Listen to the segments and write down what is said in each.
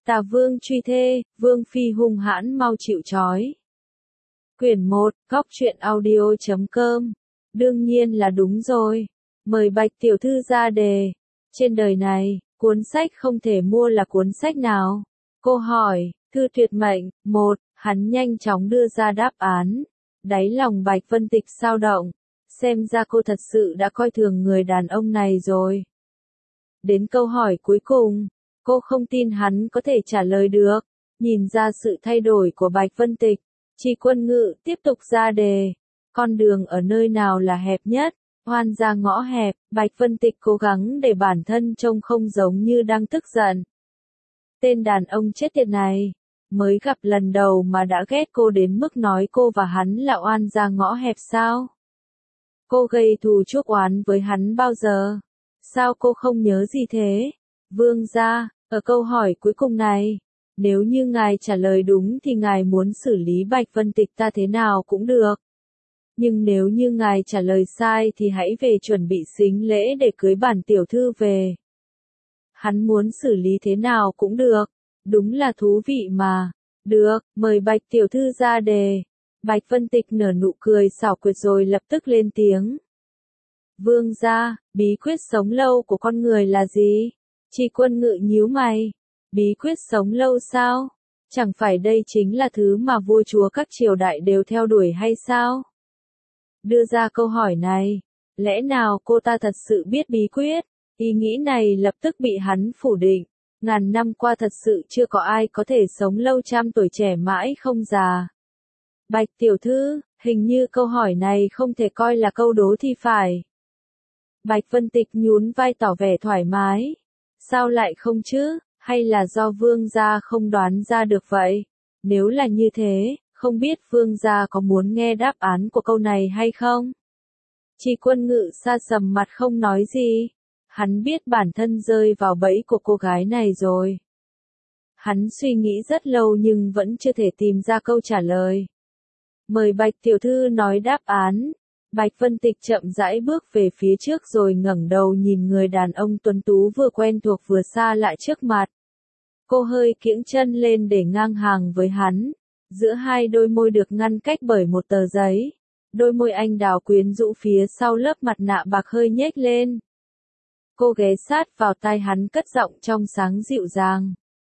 Tà vương truy thê, vương phi hung hãn mau chịu trói. Quyển 1, góc truyện audio.com. Đương nhiên là đúng rồi. Mời Bạch tiểu thư ra đề. Trên đời này, cuốn sách không thể mua là cuốn sách nào? Cô hỏi, thư tuyệt mệnh, 1, hắn nhanh chóng đưa ra đáp án. Đáy lòng Bạch Vân Tịch sao động. Xem ra cô thật sự đã coi thường người đàn ông này rồi. Đến câu hỏi cuối cùng, cô không tin hắn có thể trả lời được. Nhìn ra sự thay đổi của Bạch Vân Tịch, Tri Quân Ngự tiếp tục ra đề. Con đường ở nơi nào là hẹp nhất? Hoan ra ngõ hẹp, Bạch Vân Tịch cố gắng để bản thân trông không giống như đang tức giận. Tên đàn ông chết tiệt này, mới gặp lần đầu mà đã ghét cô đến mức nói cô và hắn là oan ra ngõ hẹp sao? Cô gây thù chuốc oán với hắn bao giờ? Sao cô không nhớ gì thế? Vương gia, ở câu hỏi cuối cùng này, nếu như ngài trả lời đúng thì ngài muốn xử lý Bạch Vân Tịch ta thế nào cũng được. Nhưng nếu như ngài trả lời sai thì hãy về chuẩn bị sính lễ để cưới bản tiểu thư về. Hắn muốn xử lý thế nào cũng được. Đúng là thú vị mà. Được, mời Bạch tiểu thư ra đề. Bạch Vân Tịch nở nụ cười xảo quyệt rồi lập tức lên tiếng. Vương gia, bí quyết sống lâu của con người là gì? Tri Quân Ngự nhíu mày. Bí quyết sống lâu sao? Chẳng phải đây chính là thứ mà vua chúa các triều đại đều theo đuổi hay sao? Đưa ra câu hỏi này, lẽ nào cô ta thật sự biết bí quyết? Ý nghĩ này lập tức bị hắn phủ định. Ngàn năm qua thật sự chưa có ai có thể sống lâu trăm tuổi trẻ mãi không già. Bạch tiểu thư, hình như câu hỏi này không thể coi là câu đố thì phải. Bạch Vân Tịch nhún vai tỏ vẻ thoải mái. Sao lại không chứ? Hay là do vương gia không đoán ra được vậy? Nếu là như thế, không biết vương gia có muốn nghe đáp án của câu này hay không? Tri Quân Ngự sa sầm mặt không nói gì. Hắn biết bản thân rơi vào bẫy của cô gái này rồi. Hắn suy nghĩ rất lâu nhưng vẫn chưa thể tìm ra câu trả lời. Mời Bạch tiểu thư nói đáp án. Bạch Vân Tịch chậm rãi bước về phía trước rồi ngẩng đầu nhìn người đàn ông tuấn tú vừa quen thuộc vừa xa lạ trước mặt. Cô hơi kiễng chân lên để ngang hàng với hắn. Giữa hai đôi môi được ngăn cách bởi một tờ giấy. Đôi môi anh đào quyến rũ phía sau lớp mặt nạ bạc hơi nhếch lên. Cô ghé sát vào tai hắn cất giọng trong sáng dịu dàng.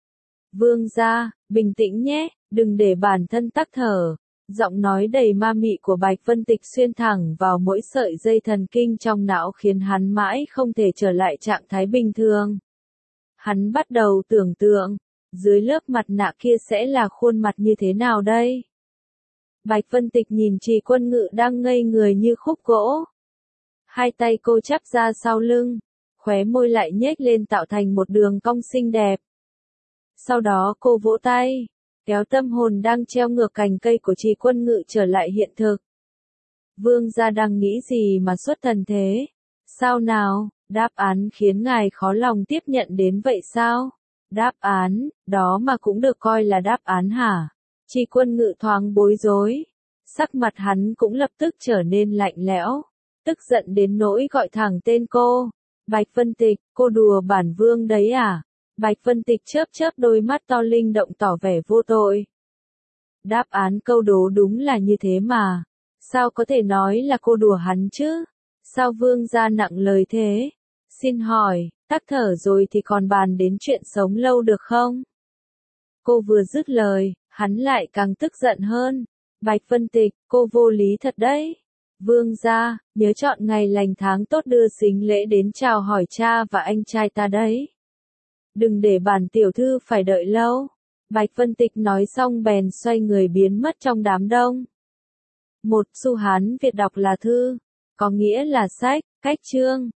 Vương gia, bình tĩnh nhé, đừng để bản thân tắc thở. Giọng nói đầy ma mị của Bạch Vân Tịch xuyên thẳng vào mỗi sợi dây thần kinh trong não khiến hắn mãi không thể trở lại trạng thái bình thường. Hắn bắt đầu tưởng tượng, dưới lớp mặt nạ kia sẽ là khuôn mặt như thế nào đây? Bạch Vân Tịch nhìn Tri Quân Ngự đang ngây người như khúc gỗ. Hai tay cô chắp ra sau lưng, khóe môi lại nhếch lên tạo thành một đường cong xinh đẹp. Sau đó cô vỗ tay, kéo tâm hồn đang treo ngược cành cây của Tri Quân Ngự trở lại hiện thực. Vương gia đang nghĩ gì mà xuất thần thế? Sao nào, đáp án khiến ngài khó lòng tiếp nhận đến vậy sao? Đáp án, đó mà cũng được coi là đáp án hả? Tri Quân Ngự thoáng bối rối. Sắc mặt hắn cũng lập tức trở nên lạnh lẽo. Tức giận đến nỗi gọi thẳng tên cô. Bạch Vân Tịch, cô đùa bản vương đấy à? Bạch Vân Tịch chớp chớp đôi mắt to linh động tỏ vẻ vô tội. Đáp án câu đố đúng là như thế mà. Sao có thể nói là cô đùa hắn chứ? Sao vương gia nặng lời thế? Xin hỏi, tắc thở rồi thì còn bàn đến chuyện sống lâu được không? Cô vừa dứt lời, hắn lại càng tức giận hơn. Bạch Vân Tịch, cô vô lý thật đấy. Vương gia, nhớ chọn ngày lành tháng tốt đưa sính lễ đến chào hỏi cha và anh trai ta đấy. Đừng để bản tiểu thư phải đợi lâu. Bạch Vân Tịch nói xong bèn xoay người biến mất trong đám đông. Một xu Hán Việt đọc là thư, có nghĩa là sách, cách chương.